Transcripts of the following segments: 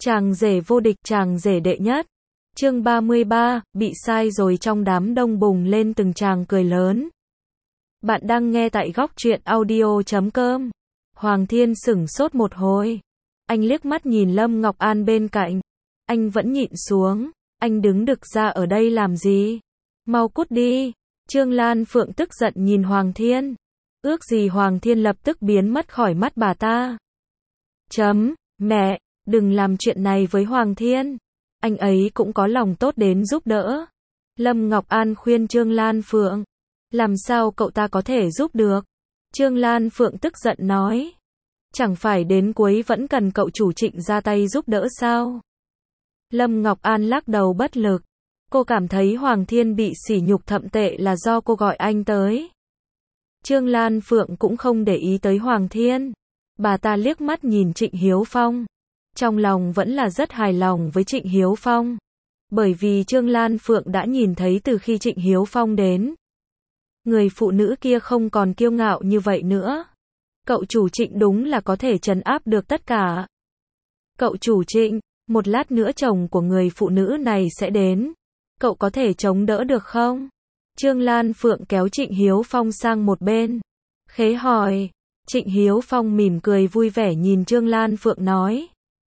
Chàng rể vô địch, chàng rể đệ nhất. Chương 33, bị sai rồi, trong đám đông bùng lên từng tràng cười lớn. Bạn đang nghe tại góc truyện audio.com. Hoàng Thiên sửng sốt một hồi. Anh liếc mắt nhìn Lâm Ngọc An bên cạnh. Anh vẫn nhịn xuống. Anh đứng đực ra ở đây làm gì? Mau cút đi. Trương Lan Phượng tức giận nhìn Hoàng Thiên. Ước gì Hoàng Thiên lập tức biến mất khỏi mắt bà ta. Mẹ, đừng làm chuyện này với Hoàng Thiên. Anh ấy cũng có lòng tốt đến giúp đỡ. Lâm Ngọc An khuyên Trương Lan Phượng. Làm sao cậu ta có thể giúp được? Trương Lan Phượng tức giận nói. Chẳng phải đến cuối vẫn cần cậu chủ Trịnh ra tay giúp đỡ sao? Lâm Ngọc An lắc đầu bất lực. Cô cảm thấy Hoàng Thiên bị sỉ nhục thậm tệ là do cô gọi anh tới. Trương Lan Phượng cũng không để ý tới Hoàng Thiên. Bà ta liếc mắt nhìn Trịnh Hiếu Phong. Trong lòng vẫn là rất hài lòng với Trịnh Hiếu Phong. Bởi vì Trương Lan Phượng đã nhìn thấy từ khi Trịnh Hiếu Phong đến. Người phụ nữ kia không còn kiêu ngạo như vậy nữa. Cậu chủ Trịnh đúng là có thể trấn áp được tất cả. Cậu chủ Trịnh, một lát nữa chồng của người phụ nữ này sẽ đến. Cậu có thể chống đỡ được không? Trương Lan Phượng kéo Trịnh Hiếu Phong sang một bên. Khế hỏi. Trịnh Hiếu Phong mỉm cười vui vẻ nhìn Trương Lan Phượng nói.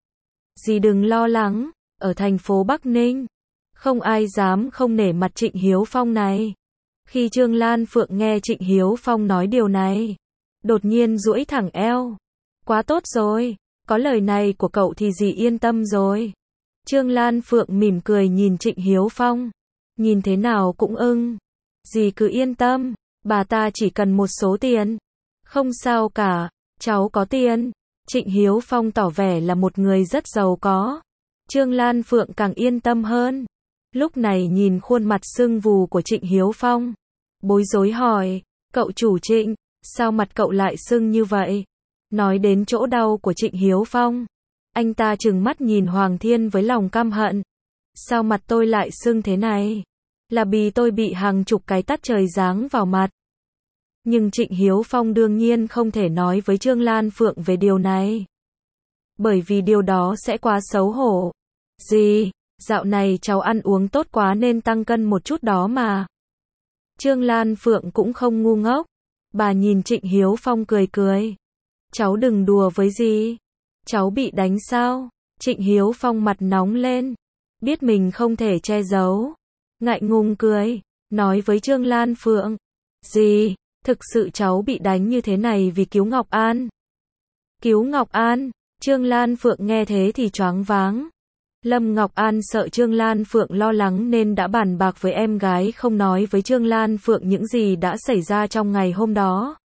Dì đừng lo lắng, ở thành phố Bắc Ninh, không ai dám không nể mặt Trịnh Hiếu Phong này. Khi Trương Lan Phượng nghe Trịnh Hiếu Phong nói điều này, đột nhiên duỗi thẳng eo. Quá tốt rồi, có lời này của cậu thì dì yên tâm rồi. Trương Lan Phượng mỉm cười nhìn Trịnh Hiếu Phong. Nhìn thế nào cũng ưng. Dì cứ yên tâm, bà ta chỉ cần một số tiền. Không sao cả, cháu có tiền. Trịnh Hiếu Phong tỏ vẻ là một người rất giàu có. Trương Lan Phượng càng yên tâm hơn. Lúc này nhìn khuôn mặt sưng vù của Trịnh Hiếu Phong, bối rối hỏi, cậu chủ Trịnh, sao mặt cậu lại sưng như vậy? Nói đến chỗ đau của Trịnh Hiếu Phong, anh ta trừng mắt nhìn Hoàng Thiên với lòng căm hận. Sao mặt tôi lại sưng thế này? Là vì tôi bị hàng chục cái tát trời giáng vào mặt. Nhưng Trịnh Hiếu Phong đương nhiên không thể nói với Trương Lan Phượng về điều này. Bởi vì điều đó sẽ quá xấu hổ. Gì? Dạo này cháu ăn uống tốt quá nên tăng cân một chút đó mà. Trương Lan Phượng cũng không ngu ngốc. Bà nhìn Trịnh Hiếu Phong cười cười. Cháu đừng đùa với dì. Cháu bị đánh sao? Trịnh Hiếu Phong mặt nóng lên. Biết mình không thể che giấu. Ngại ngùng cười. Nói với Trương Lan Phượng. Dì, thực sự cháu bị đánh như thế này vì cứu Ngọc An. Cứu Ngọc An? Trương Lan Phượng nghe thế thì choáng váng. Lâm Ngọc An sợ Trương Lan Phượng lo lắng nên đã bàn bạc với em gái không nói với Trương Lan Phượng những gì đã xảy ra trong ngày hôm đó.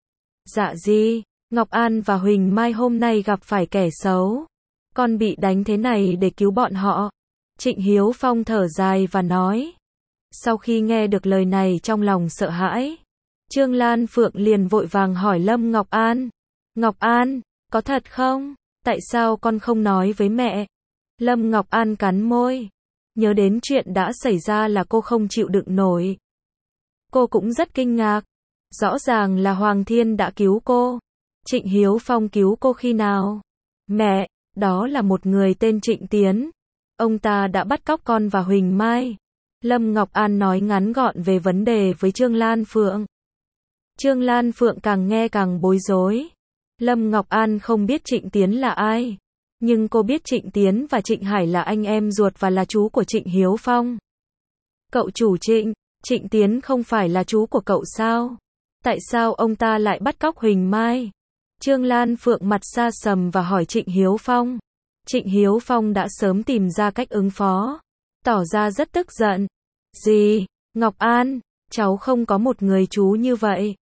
Dạ gì, Ngọc An và Huỳnh Mai hôm nay gặp phải kẻ xấu. Con bị đánh thế này để cứu bọn họ. Trịnh Hiếu Phong thở dài và nói. Sau khi nghe được lời này trong lòng sợ hãi, Trương Lan Phượng liền vội vàng hỏi Lâm Ngọc An. Ngọc An, có thật không? Tại sao con không nói với mẹ? Lâm Ngọc An cắn môi. Nhớ đến chuyện đã xảy ra là cô không chịu đựng nổi. Cô cũng rất kinh ngạc. Rõ ràng là Hoàng Thiên đã cứu cô. Trịnh Hiếu Phong cứu cô khi nào? Mẹ, đó là một người tên Trịnh Tiến. Ông ta đã bắt cóc con và Huỳnh Mai. Lâm Ngọc An nói ngắn gọn về vấn đề với Trương Lan Phượng. Trương Lan Phượng càng nghe càng bối rối. Lâm Ngọc An không biết Trịnh Tiến là ai. Nhưng cô biết Trịnh Tiến và Trịnh Hải là anh em ruột và là chú của Trịnh Hiếu Phong. Cậu chủ Trịnh, Trịnh Tiến không phải là chú của cậu sao? Tại sao ông ta lại bắt cóc Huỳnh Mai? Trương Lan Phượng mặt xa sầm và hỏi Trịnh Hiếu Phong. Trịnh Hiếu Phong đã sớm tìm ra cách ứng phó. Tỏ ra rất tức giận. Gì? Ngọc An, cháu không có một người chú như vậy.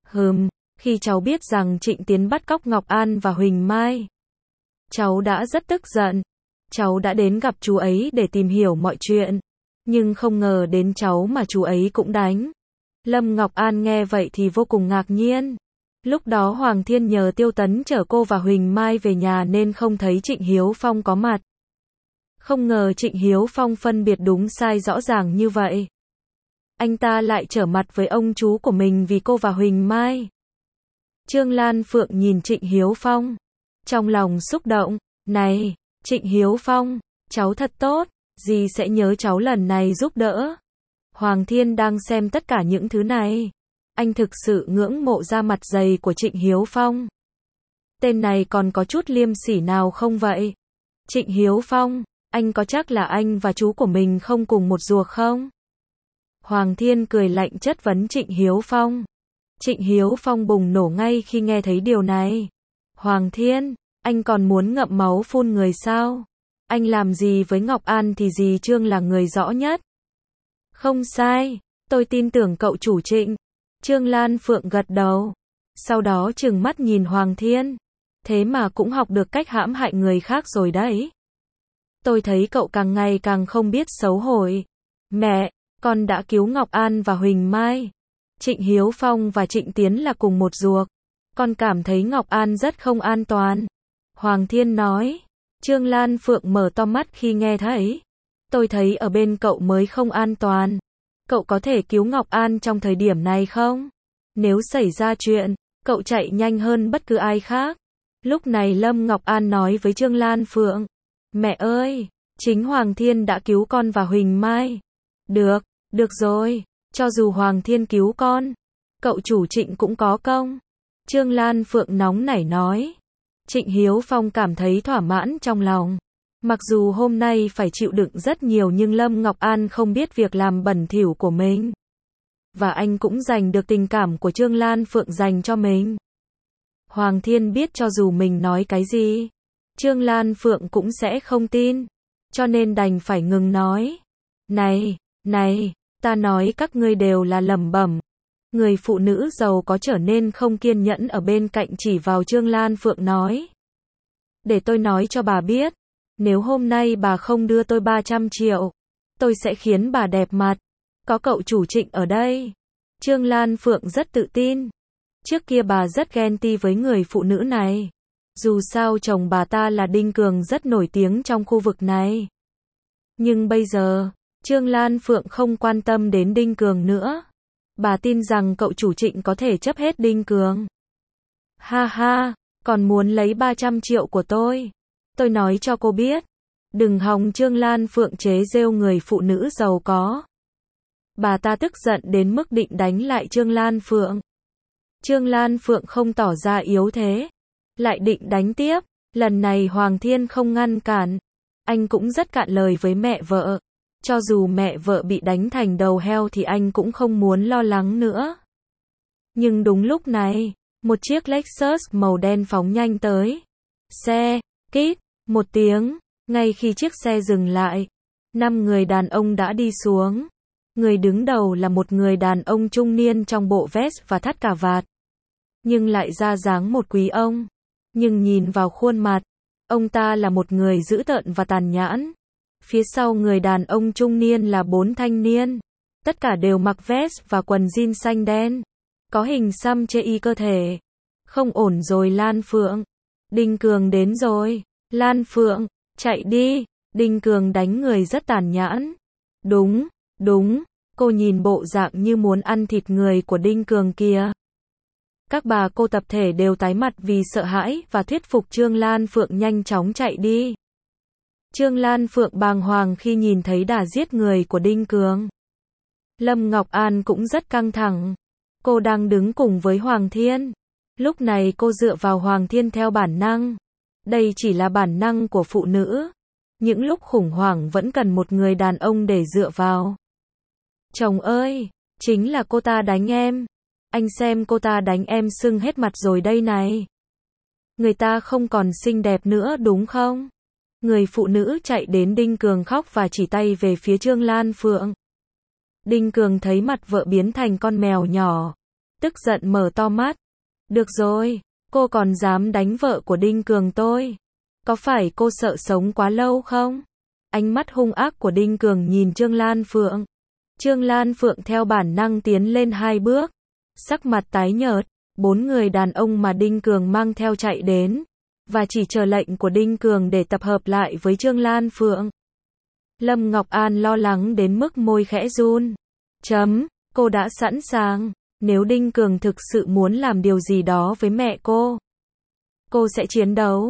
Khi cháu biết rằng Trịnh Tiến bắt cóc Ngọc An và Huỳnh Mai, cháu đã rất tức giận. Cháu đã đến gặp chú ấy để tìm hiểu mọi chuyện. Nhưng không ngờ đến cháu mà chú ấy cũng đánh. Lâm Ngọc An nghe vậy thì vô cùng ngạc nhiên. Lúc đó Hoàng Thiên nhờ Tiêu Tấn chở cô và Huỳnh Mai về nhà nên không thấy Trịnh Hiếu Phong có mặt. Không ngờ Trịnh Hiếu Phong phân biệt đúng sai rõ ràng như vậy. Anh ta lại trở mặt với ông chú của mình vì cô và Huỳnh Mai. Trương Lan Phượng nhìn Trịnh Hiếu Phong. Trong lòng xúc động. Này, Trịnh Hiếu Phong, cháu thật tốt, dì sẽ nhớ cháu lần này giúp đỡ. Hoàng Thiên đang xem tất cả những thứ này. Anh thực sự ngưỡng mộ da mặt dày của Trịnh Hiếu Phong. Tên này còn có chút liêm sỉ nào không vậy? Trịnh Hiếu Phong, anh có chắc là anh và chú của mình không cùng một ruột không? Hoàng Thiên cười lạnh chất vấn Trịnh Hiếu Phong. Trịnh Hiếu Phong bùng nổ ngay khi nghe thấy điều này. Hoàng Thiên, anh còn muốn ngậm máu phun người sao? Anh làm gì với Ngọc An thì dì Trương là người rõ nhất. Không sai, tôi tin tưởng cậu chủ Trịnh. Trương Lan Phượng gật đầu. Sau đó trừng mắt nhìn Hoàng Thiên. Thế mà cũng học được cách hãm hại người khác rồi đấy. Tôi thấy cậu càng ngày càng không biết xấu hổ. Mẹ, con đã cứu Ngọc An và Huỳnh Mai. Trịnh Hiếu Phong và Trịnh Tiến là cùng một ruột. Con cảm thấy Ngọc An rất không an toàn. Hoàng Thiên nói. Trương Lan Phượng mở to mắt khi nghe thấy. Tôi thấy ở bên cậu mới không an toàn. Cậu có thể cứu Ngọc An trong thời điểm này không? Nếu xảy ra chuyện, cậu chạy nhanh hơn bất cứ ai khác. Lúc này Lâm Ngọc An nói với Trương Lan Phượng. Mẹ ơi, chính Hoàng Thiên đã cứu con và Huỳnh Mai. Được rồi, cho dù Hoàng Thiên cứu con, cậu chủ Trịnh cũng có công. Trương Lan Phượng nóng nảy nói. Trịnh Hiếu Phong cảm thấy thỏa mãn trong lòng. Mặc dù hôm nay phải chịu đựng rất nhiều nhưng Lâm Ngọc An không biết việc làm bẩn thỉu của mình. Và anh cũng giành được tình cảm của Trương Lan Phượng dành cho mình. Hoàng Thiên biết cho dù mình nói cái gì, Trương Lan Phượng cũng sẽ không tin. Cho nên đành phải ngừng nói. Này, ta nói các ngươi đều là lẩm bẩm. Người phụ nữ giàu có trở nên không kiên nhẫn ở bên cạnh chỉ vào Trương Lan Phượng nói. Để tôi nói cho bà biết. Nếu hôm nay bà không đưa tôi 300 triệu, tôi sẽ khiến bà đẹp mặt. Có cậu chủ Trịnh ở đây. Trương Lan Phượng rất tự tin. Trước kia bà rất ghen tị với người phụ nữ này. Dù sao chồng bà ta là Đinh Cường rất nổi tiếng trong khu vực này. Nhưng bây giờ, Trương Lan Phượng không quan tâm đến Đinh Cường nữa. Bà tin rằng cậu chủ Trịnh có thể chấp hết Đinh Cường. Ha ha, còn muốn lấy 300 triệu của tôi. Tôi nói cho cô biết. Đừng hòng. Trương Lan Phượng chế giễu người phụ nữ giàu có. Bà ta tức giận đến mức định đánh lại Trương Lan Phượng. Trương Lan Phượng không tỏ ra yếu thế. Lại định đánh tiếp. Lần này Hoàng Thiên không ngăn cản. Anh cũng rất cạn lời với mẹ vợ. Cho dù mẹ vợ bị đánh thành đầu heo thì anh cũng không muốn lo lắng nữa. Nhưng đúng lúc này, một chiếc Lexus màu đen phóng nhanh tới. Xe, kít, một tiếng, ngay khi chiếc xe dừng lại, 5 người đàn ông đã đi xuống. Người đứng đầu là một người đàn ông trung niên trong bộ vest và thắt cà vạt. Nhưng lại ra dáng một quý ông. Nhưng nhìn vào khuôn mặt, ông ta là một người dữ tợn và tàn nhẫn. Phía sau người đàn ông trung niên là 4 thanh niên. Tất cả đều mặc vest và quần jean xanh đen. Có hình xăm chê y cơ thể. Không ổn rồi Lan Phượng. Đinh Cường đến rồi. Lan Phượng, chạy đi. Đinh Cường đánh người rất tàn nhẫn. Đúng. Cô nhìn bộ dạng như muốn ăn thịt người của Đinh Cường kìa. Các bà cô tập thể đều tái mặt vì sợ hãi và thuyết phục Trương Lan Phượng nhanh chóng chạy đi. Trương Lan Phượng bàng hoàng khi nhìn thấy đả giết người của Đinh Cường. Lâm Ngọc An cũng rất căng thẳng. Cô đang đứng cùng với Hoàng Thiên. Lúc này cô dựa vào Hoàng Thiên theo bản năng. Đây chỉ là bản năng của phụ nữ. Những lúc khủng hoảng vẫn cần một người đàn ông để dựa vào. Chồng ơi, chính là cô ta đánh em. Anh xem cô ta đánh em sưng hết mặt rồi đây này. Người ta không còn xinh đẹp nữa đúng không? Người phụ nữ chạy đến Đinh Cường khóc và chỉ tay về phía Trương Lan Phượng. Đinh Cường thấy mặt vợ biến thành con mèo nhỏ. Tức giận mở to mắt. Được rồi, cô còn dám đánh vợ của Đinh Cường tôi. Có phải cô sợ sống quá lâu không? Ánh mắt hung ác của Đinh Cường nhìn Trương Lan Phượng. Trương Lan Phượng theo bản năng tiến lên 2 bước. Sắc mặt tái nhợt, 4 người đàn ông mà Đinh Cường mang theo chạy đến. Và chỉ chờ lệnh của Đinh Cường để tập hợp lại với Trương Lan Phượng. Lâm Ngọc An lo lắng đến mức môi khẽ run. Cô đã sẵn sàng. Nếu Đinh Cường thực sự muốn làm điều gì đó với mẹ cô sẽ chiến đấu.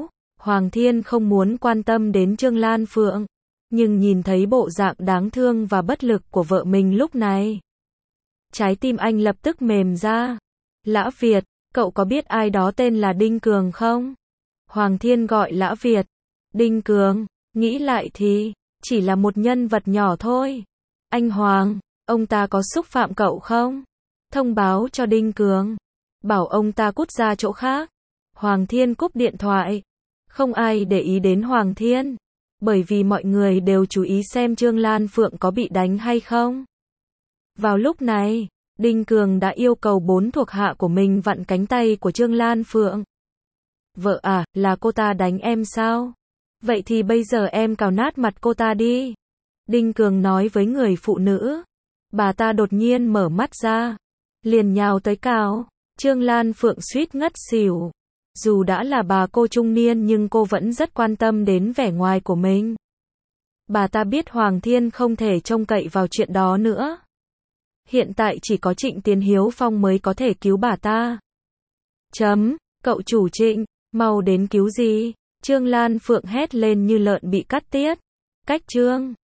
Hoàng Thiên không muốn quan tâm đến Trương Lan Phượng, nhưng nhìn thấy bộ dạng đáng thương và bất lực của vợ mình lúc này, trái tim anh lập tức mềm ra. Lã Việt, cậu có biết ai đó tên là Đinh Cường không? Hoàng Thiên gọi Lã Việt. Đinh Cường, nghĩ lại thì, chỉ là một nhân vật nhỏ thôi. Anh Hoàng, ông ta có xúc phạm cậu không? Thông báo cho Đinh Cường, bảo ông ta cút ra chỗ khác. Hoàng Thiên cúp điện thoại. Không ai để ý đến Hoàng Thiên, bởi vì mọi người đều chú ý xem Trương Lan Phượng có bị đánh hay không. Vào lúc này, Đinh Cường đã yêu cầu 4 thuộc hạ của mình vặn cánh tay của Trương Lan Phượng. Vợ à, là cô ta đánh em sao? Vậy thì bây giờ em cào nát mặt cô ta đi. Đinh Cường nói với người phụ nữ. Bà ta đột nhiên mở mắt ra, liền nhào tới cào. Trương Lan Phượng suýt ngất xỉu. Dù đã là bà cô trung niên nhưng cô vẫn rất quan tâm đến vẻ ngoài của mình. Bà ta biết Hoàng Thiên không thể trông cậy vào chuyện đó nữa. Hiện tại chỉ có Trịnh Tiến Hiếu Phong mới có thể cứu bà ta. Cậu chủ Trịnh, mau đến cứu gì? Trương Lan Phượng hét lên như lợn bị cắt tiết. Cách Trương